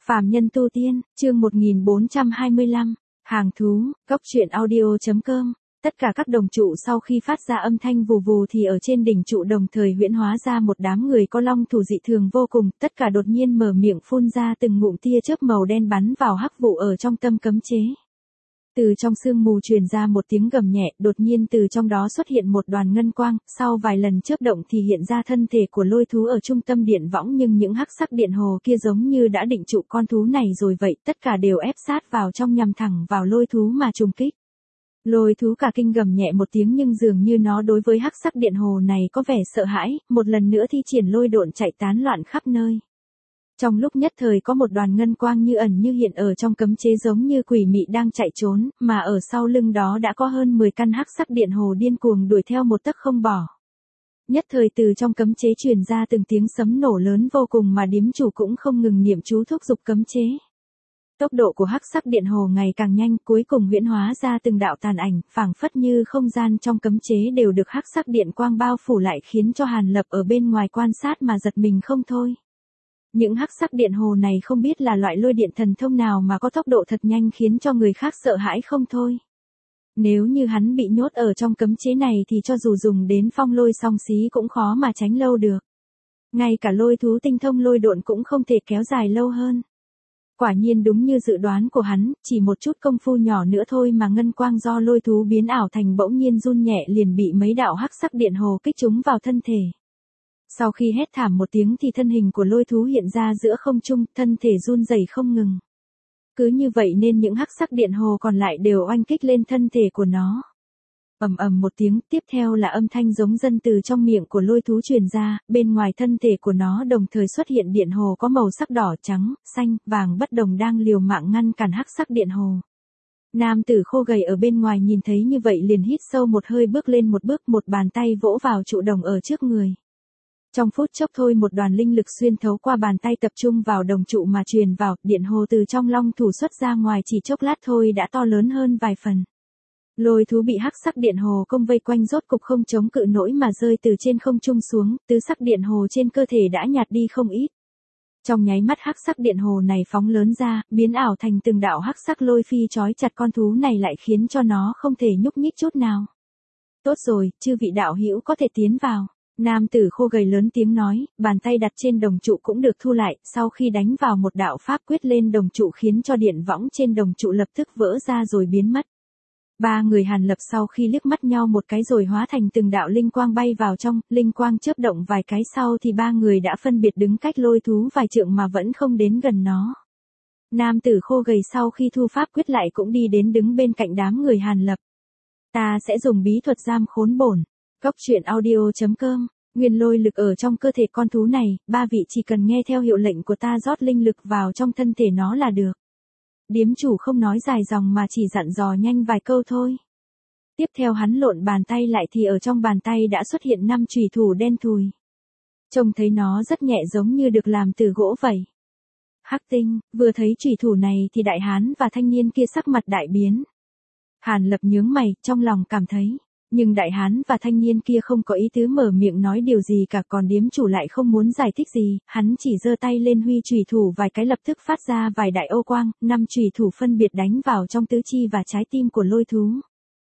Phàm nhân tu tiên, chương 1425, hàng thú, cốc truyện audio.com. Tất cả các đồng trụ sau khi phát ra âm thanh vù vù thì ở trên đỉnh trụ đồng thời huyễn hóa ra một đám người có long thủ dị thường vô cùng, tất cả đột nhiên mở miệng phun ra từng ngụm tia chớp màu đen bắn vào hắc vụ ở trong tâm cấm chế. Từ trong sương mù truyền ra một tiếng gầm nhẹ, đột nhiên từ trong đó xuất hiện một đoàn ngân quang, sau vài lần chớp động thì hiện ra thân thể của lôi thú ở trung tâm điện võng, nhưng những hắc sắc điện hồ kia giống như đã định trụ con thú này rồi vậy, tất cả đều ép sát vào trong nhằm thẳng vào lôi thú mà trùng kích. Lôi thú cả kinh gầm nhẹ một tiếng nhưng dường như nó đối với hắc sắc điện hồ này có vẻ sợ hãi, một lần nữa thi triển lôi độn chạy tán loạn khắp nơi. Trong lúc nhất thời có một đoàn ngân quang như ẩn như hiện ở trong cấm chế giống như quỷ mị đang chạy trốn, mà ở sau lưng đó đã có hơn 10 căn hắc sắc điện hồ điên cuồng đuổi theo một tấc không bỏ. Nhất thời từ trong cấm chế truyền ra từng tiếng sấm nổ lớn vô cùng mà điếm chủ cũng không ngừng niệm chú thúc giục cấm chế. Tốc độ của hắc sắc điện hồ ngày càng nhanh, cuối cùng huyễn hóa ra từng đạo tàn ảnh, phảng phất như không gian trong cấm chế đều được hắc sắc điện quang bao phủ lại, khiến cho Hàn Lập ở bên ngoài quan sát mà giật mình không thôi. Những hắc sắc điện hồ này không biết là loại lôi điện thần thông nào mà có tốc độ thật nhanh khiến cho người khác sợ hãi không thôi. Nếu như hắn bị nhốt ở trong cấm chế này thì cho dù dùng đến phong lôi song xí cũng khó mà tránh lâu được. Ngay cả lôi thú tinh thông lôi độn cũng không thể kéo dài lâu hơn. Quả nhiên đúng như dự đoán của hắn, chỉ một chút công phu nhỏ nữa thôi mà ngân quang do lôi thú biến ảo thành bỗng nhiên run nhẹ liền bị mấy đạo hắc sắc điện hồ kích trúng vào thân thể. Sau khi hét thảm một tiếng thì thân hình của lôi thú hiện ra giữa không trung, thân thể run rẩy không ngừng. Cứ như vậy nên những hắc sắc điện hồ còn lại đều oanh kích lên thân thể của nó. Ầm ầm một tiếng, tiếp theo là âm thanh giống dân từ trong miệng của lôi thú truyền ra, bên ngoài thân thể của nó đồng thời xuất hiện điện hồ có màu sắc đỏ, trắng, xanh, vàng bất đồng đang liều mạng ngăn cản hắc sắc điện hồ. Nam tử khô gầy ở bên ngoài nhìn thấy như vậy liền hít sâu một hơi bước lên một bước, một bàn tay vỗ vào trụ đồng ở trước người. Trong phút chốc thôi một đoàn linh lực xuyên thấu qua bàn tay tập trung vào đồng trụ mà truyền vào, điện hồ từ trong long thủ xuất ra ngoài chỉ chốc lát thôi đã to lớn hơn vài phần. Lôi thú bị hắc sắc điện hồ công vây quanh rốt cục không chống cự nổi mà rơi từ trên không trung xuống, tứ sắc điện hồ trên cơ thể đã nhạt đi không ít. Trong nháy mắt hắc sắc điện hồ này phóng lớn ra, biến ảo thành từng đạo hắc sắc lôi phi trói chặt con thú này lại khiến cho nó không thể nhúc nhích chút nào. Tốt rồi, chư vị đạo hữu có thể tiến vào. Nam tử khô gầy lớn tiếng nói, bàn tay đặt trên đồng trụ cũng được thu lại, sau khi đánh vào một đạo pháp quyết lên đồng trụ khiến cho điện võng trên đồng trụ lập tức vỡ ra rồi biến mất. Ba người Hàn Lập sau khi liếc mắt nhau một cái rồi hóa thành từng đạo linh quang bay vào trong, linh quang chớp động vài cái sau thì ba người đã phân biệt đứng cách lôi thú vài trượng mà vẫn không đến gần nó. Nam tử khô gầy sau khi thu pháp quyết lại cũng đi đến đứng bên cạnh đám người Hàn Lập. Ta sẽ dùng bí thuật giam khốn bổn. Cốc truyện audio.com, nguyên lôi lực ở trong cơ thể con thú này, ba vị chỉ cần nghe theo hiệu lệnh của ta rót linh lực vào trong thân thể nó là được. Điếm chủ không nói dài dòng mà chỉ dặn dò nhanh vài câu thôi. Tiếp theo hắn lộn bàn tay lại thì ở trong bàn tay đã xuất hiện 5 chùy thủ đen thùi. Trông thấy nó rất nhẹ giống như được làm từ gỗ vậy. Hắc Tinh, vừa thấy chùy thủ này thì đại hán và thanh niên kia sắc mặt đại biến. Hàn Lập nhướng mày, trong lòng cảm thấy. Nhưng đại hán và thanh niên kia không có ý tứ mở miệng nói điều gì cả, còn điếm chủ lại không muốn giải thích gì, hắn chỉ giơ tay lên huy chùy thủ vài cái lập tức phát ra vài đại ô quang, 5 chùy thủ phân biệt đánh vào trong tứ chi và trái tim của lôi thú.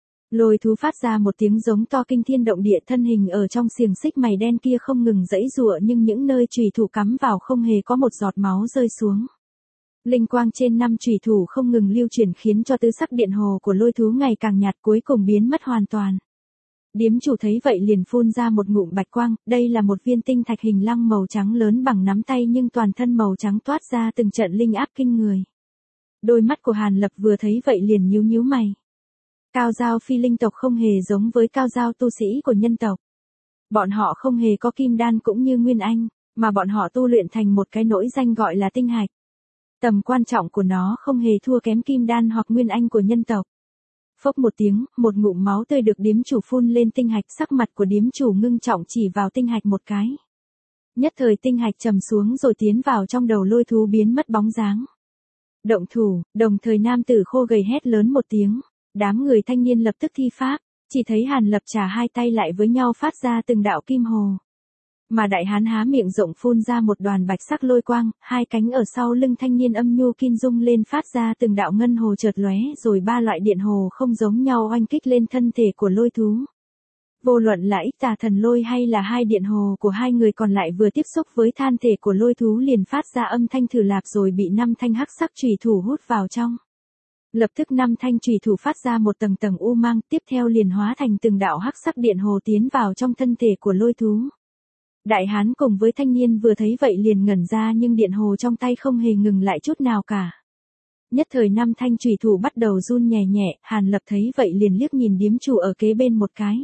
Lôi thú phát ra một tiếng giống to kinh thiên động địa, thân hình ở trong xiềng xích mày đen kia không ngừng giãy giụa nhưng những nơi chùy thủ cắm vào không hề có một giọt máu rơi xuống. Linh quang trên 5 chùy thủ không ngừng lưu chuyển khiến cho tứ sắc điện hồ của lôi thú ngày càng nhạt cuối cùng biến mất hoàn toàn. Điếm chủ thấy vậy liền phun ra một ngụm bạch quang, đây là một viên tinh thạch hình lăng màu trắng lớn bằng nắm tay nhưng toàn thân màu trắng toát ra từng trận linh áp kinh người. Đôi mắt của Hàn Lập vừa thấy vậy liền nhíu nhíu mày. Cao Dao phi linh tộc không hề giống với Cao Dao tu sĩ của nhân tộc. Bọn họ không hề có kim đan cũng như Nguyên Anh, mà bọn họ tu luyện thành một cái nỗi danh gọi là tinh hạch. Tầm quan trọng của nó không hề thua kém kim đan hoặc Nguyên Anh của nhân tộc. Phốc một tiếng, một ngụm máu tươi được điếm chủ phun lên tinh hạch, sắc mặt của điếm chủ ngưng trọng chỉ vào tinh hạch một cái. Nhất thời tinh hạch trầm xuống rồi tiến vào trong đầu lôi thú biến mất bóng dáng. Động thủ, đồng thời nam tử khô gầy hét lớn một tiếng, đám người thanh niên lập tức thi pháp, chỉ thấy Hàn Lập trả hai tay lại với nhau phát ra từng đạo kim hồ. Mà đại hán há miệng rộng phun ra một đoàn bạch sắc lôi quang, hai cánh ở sau lưng thanh niên âm nhu kim rung lên phát ra từng đạo ngân hồ chợt lóe, rồi ba loại điện hồ không giống nhau oanh kích lên thân thể của lôi thú. Vô luận là Ích Tà Thần Lôi hay là hai điện hồ của hai người còn lại vừa tiếp xúc với thân thể của lôi thú liền phát ra âm thanh thử lạp rồi bị 5 thanh hắc sắc chùy thủ hút vào trong. Lập tức 5 thanh chùy thủ phát ra một tầng tầng u mang, tiếp theo liền hóa thành từng đạo hắc sắc điện hồ tiến vào trong thân thể của lôi thú. Đại hán cùng với thanh niên vừa thấy vậy liền ngẩn ra nhưng điện hồ trong tay không hề ngừng lại chút nào cả. Nhất thời 5 thanh chùy thủ bắt đầu run nhẹ nhẹ, Hàn Lập thấy vậy liền liếc nhìn điếm chủ ở kế bên một cái.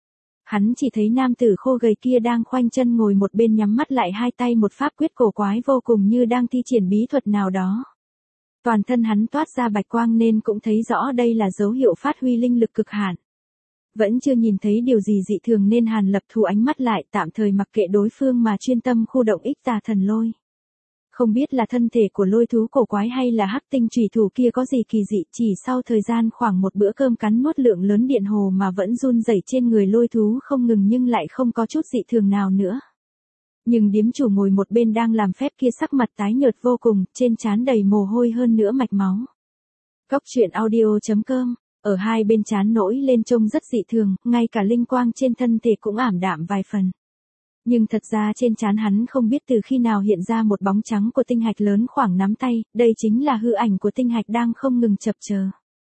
Hắn chỉ thấy nam tử khô gầy kia đang khoanh chân ngồi một bên nhắm mắt lại, hai tay một pháp quyết cổ quái vô cùng như đang thi triển bí thuật nào đó. Toàn thân hắn toát ra bạch quang nên cũng thấy rõ đây là dấu hiệu phát huy linh lực cực hạn. Vẫn chưa nhìn thấy điều gì dị thường nên Hàn Lập thu ánh mắt lại, tạm thời mặc kệ đối phương mà chuyên tâm khu động Ích Tà Thần Lôi. Không biết là thân thể của lôi thú cổ quái hay là hắc tinh chùy thủ kia có gì kỳ dị, chỉ sau thời gian khoảng một bữa cơm cắn nuốt lượng lớn điện hồ mà vẫn run rẩy trên người lôi thú không ngừng nhưng lại không có chút dị thường nào nữa. Nhưng điếm chủ ngồi một bên đang làm phép kia sắc mặt tái nhợt vô cùng, trên trán đầy mồ hôi hơn nữa mạch máu. Cóc truyện audio.com, ở hai bên trán nổi lên trông rất dị thường, ngay cả linh quang trên thân thể cũng ảm đạm vài phần. Nhưng thật ra trên trán hắn không biết từ khi nào hiện ra một bóng trắng của tinh hạch lớn khoảng nắm tay, đây chính là hư ảnh của tinh hạch đang không ngừng chập chờn.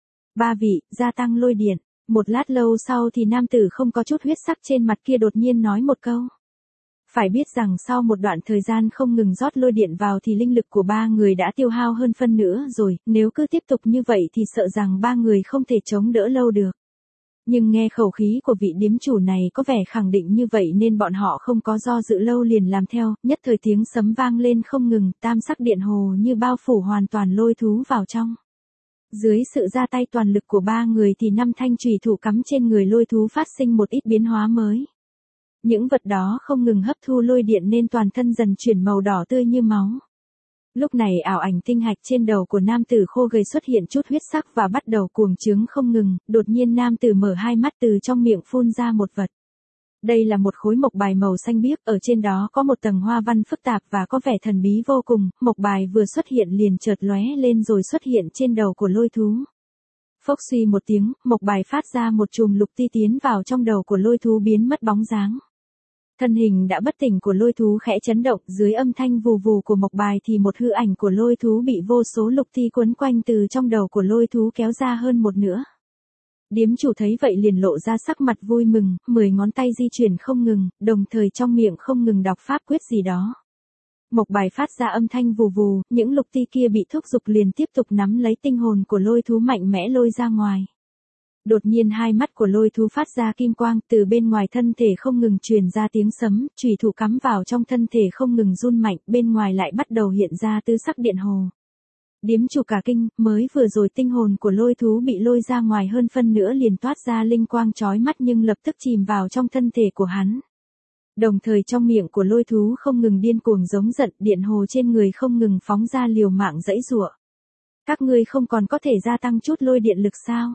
Ba vị, gia tăng lôi điện. Một lát lâu sau thì nam tử không có chút huyết sắc trên mặt kia đột nhiên nói một câu. Phải biết rằng sau một đoạn thời gian không ngừng rót lôi điện vào thì linh lực của ba người đã tiêu hao hơn phân nửa rồi, nếu cứ tiếp tục như vậy thì sợ rằng ba người không thể chống đỡ lâu được. Nhưng nghe khẩu khí của vị điếm chủ này có vẻ khẳng định như vậy nên bọn họ không có do dự lâu liền làm theo, nhất thời tiếng sấm vang lên không ngừng, tam sắc điện hồ như bao phủ hoàn toàn lôi thú vào trong. Dưới sự ra tay toàn lực của ba người thì 5 thanh chùy thủ cắm trên người lôi thú phát sinh một ít biến hóa mới. Những vật đó không ngừng hấp thu lôi điện nên toàn thân dần chuyển màu đỏ tươi như máu. Lúc này ảo ảnh tinh hạch trên đầu của nam tử khô gầy xuất hiện chút huyết sắc và bắt đầu cuồng trướng không ngừng, đột nhiên nam tử mở hai mắt từ trong miệng phun ra một vật. Đây là một khối mộc bài màu xanh biếc, ở trên đó có một tầng hoa văn phức tạp và có vẻ thần bí vô cùng, mộc bài vừa xuất hiện liền chợt lóe lên rồi xuất hiện trên đầu của lôi thú. Phốc suy một tiếng, mộc bài phát ra một chùm lục ti tiến vào trong đầu của lôi thú biến mất bóng dáng. Thân hình đã bất tỉnh của lôi thú khẽ chấn động, dưới âm thanh vù vù của mộc bài thì một hư ảnh của lôi thú bị vô số lục ti quấn quanh từ trong đầu của lôi thú kéo ra hơn một nửa. Điếm chủ thấy vậy liền lộ ra sắc mặt vui mừng, 10 ngón tay di chuyển không ngừng, đồng thời trong miệng không ngừng đọc pháp quyết gì đó. Mộc bài phát ra âm thanh vù vù, những lục ti kia bị thúc giục liền tiếp tục nắm lấy tinh hồn của lôi thú mạnh mẽ lôi ra ngoài. Đột nhiên hai mắt của lôi thú phát ra kim quang, từ bên ngoài thân thể không ngừng truyền ra tiếng sấm, chùy thủ cắm vào trong thân thể không ngừng run mạnh, bên ngoài lại bắt đầu hiện ra tứ sắc điện hồ. Điếm chủ cả kinh, mới vừa rồi tinh hồn của lôi thú bị lôi ra ngoài hơn phân nữa liền toát ra linh quang chói mắt nhưng lập tức chìm vào trong thân thể của hắn. Đồng thời trong miệng của lôi thú không ngừng điên cuồng giống giận, điện hồ trên người không ngừng phóng ra liều mạng giãy giụa. Các ngươi không còn có thể gia tăng chút lôi điện lực sao?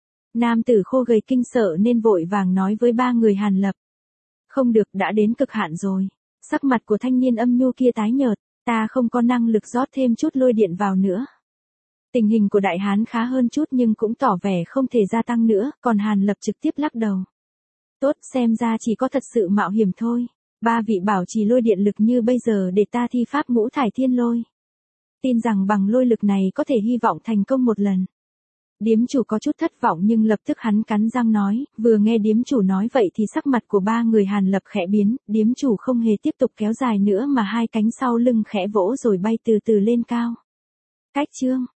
Nam tử khô gầy kinh sợ nên vội vàng nói với ba người Hàn Lập. Không được, đã đến cực hạn rồi. Sắc mặt của thanh niên âm nhu kia tái nhợt, ta không có năng lực rót thêm chút lôi điện vào nữa. Tình hình của đại hán khá hơn chút nhưng cũng tỏ vẻ không thể gia tăng nữa, còn Hàn Lập trực tiếp lắc đầu. Tốt, xem ra chỉ có thật sự mạo hiểm thôi. Ba vị bảo trì lôi điện lực như bây giờ để ta thi pháp ngũ thải thiên lôi. Tin rằng bằng lôi lực này có thể hy vọng thành công một lần. Điếm chủ có chút thất vọng nhưng lập tức hắn cắn răng nói, vừa nghe điếm chủ nói vậy thì sắc mặt của ba người Hàn Lập khẽ biến, điếm chủ không hề tiếp tục kéo dài nữa mà hai cánh sau lưng khẽ vỗ rồi bay từ từ lên cao. Cách chương